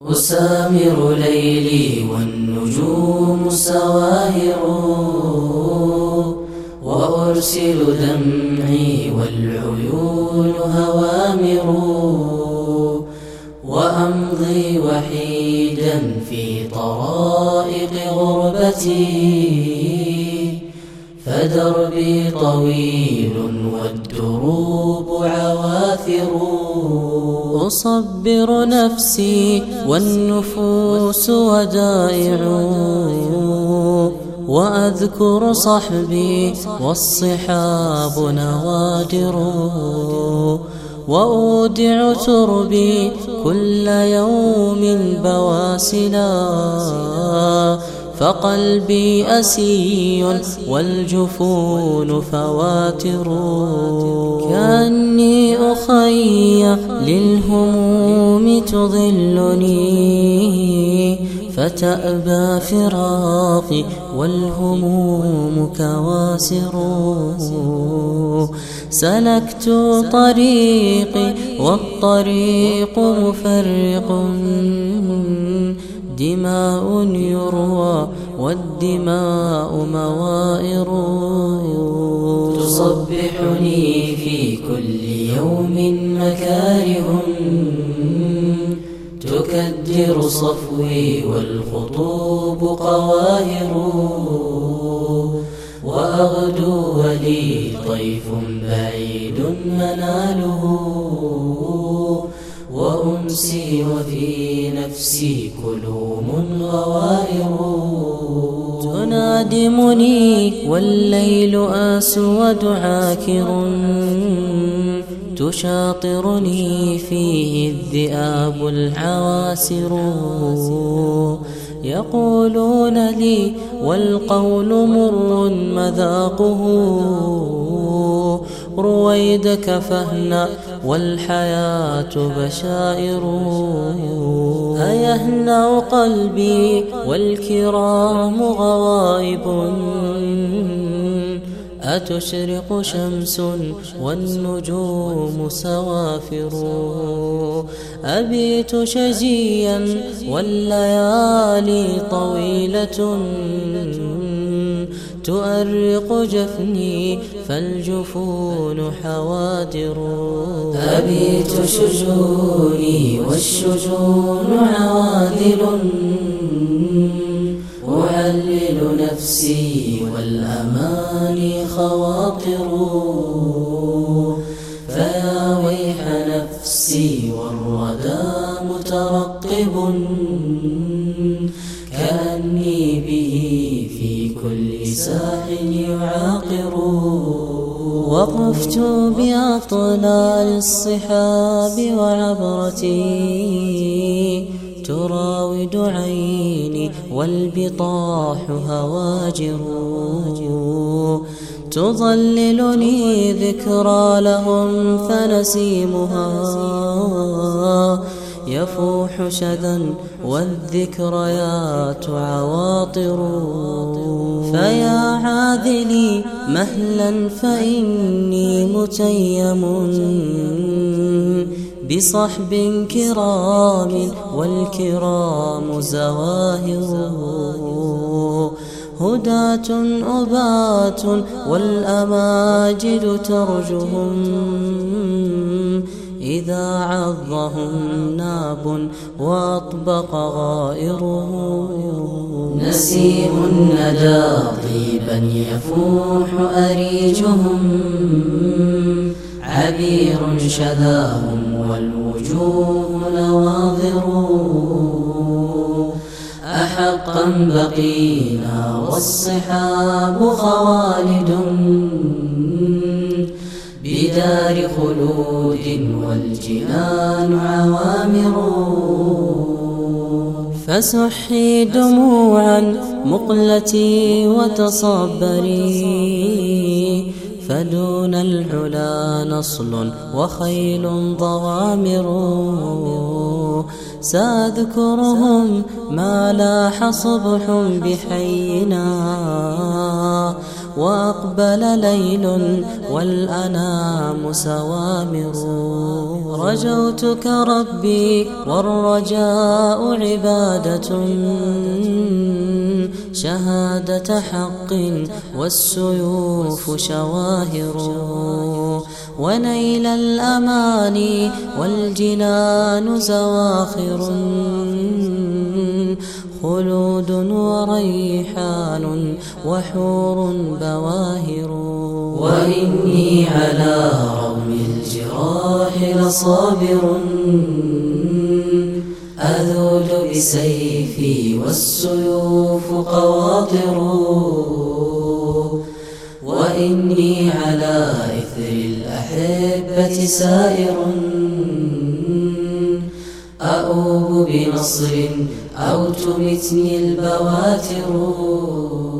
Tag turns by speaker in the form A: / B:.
A: أسامر ليلي والنجوم سواهر، وأرسل دمعي والعيون هوامر، وأمضي وحيدا في طرائق غربتي، فدربي طويل والدروب عواثر. أصبر نفسي والنفوس ودائع، وأذكر صحبي والصحاب نوادر، وأودع تربي كل يوم بواسلا، فقلبي أسي والجفون فواتر. كأني أخي للهموم تضلني، فتأبى فراقي والهموم كواسر. سلكت طريقي والطريق مفرق، دماء يروى والدماء موائر. تصبحني في كل يوم مكاره، تكدر صفوي والخطوب قواهر، وأغدو ولي طيف بعيد مناله، وأمسي وفي نفسي كلوم غوائر. تنادمني والليل أسود عاكر، تشاطرني فيه الذئاب العواسر. يقولون لي والقول مر مذاقه، رويدك فاهنأ والحياة بشائر. أيهنأ قلبي والكرام غوائب، أتشرق شمس والنجوم سوافر. أبيت شجيا والليالي طويلة، تؤرق جفني فالجفون حوادر. أبيت شجوني والشجون عوادل، أعلل نفسي والأماني خواطر. فيا ويح نفسي والردى مترقب، كأني به في كل ساحل يعاقر. وقفت بأطلال الصحاب وعبرتي، تراود عيني والبطاح هواجر. تظللني ذكرى لهم فنسيمها، يفوح شذا والذكريات عواطر. فيا عاذلي مهلا فإني متيم، بصحب كرام والكرام زواهر. هداة أبات والأماجد ترجهم، إذا عظهم ناب وأطبق غائره. نسيم الندى طيبا يفوح أريجهم، عبير شذاهم والوجوه نواظر. أحقا بقينا والصحاب خوالد، بدار خلود والجنان عوامر. فسحي دموعا مقلتي وتصبري، فدون العلا نصل وخيل ضوامر. سأذكرهم ما لاح صبح بحينا، وأقبل ليل والأنام سوامر. رجوتك ربي والرجاء عبادة، شهادة حق والسيوف شواهر. ونيل الأماني والجنان زواخر، خلود وريحان وحور بواهر.
B: وإني على رغم الجراح لصابر، أذود بسيفي والسيوف قواطر. وإني على إثر الأحبة سائر، أؤوب بنصر أو تمتني البواتر.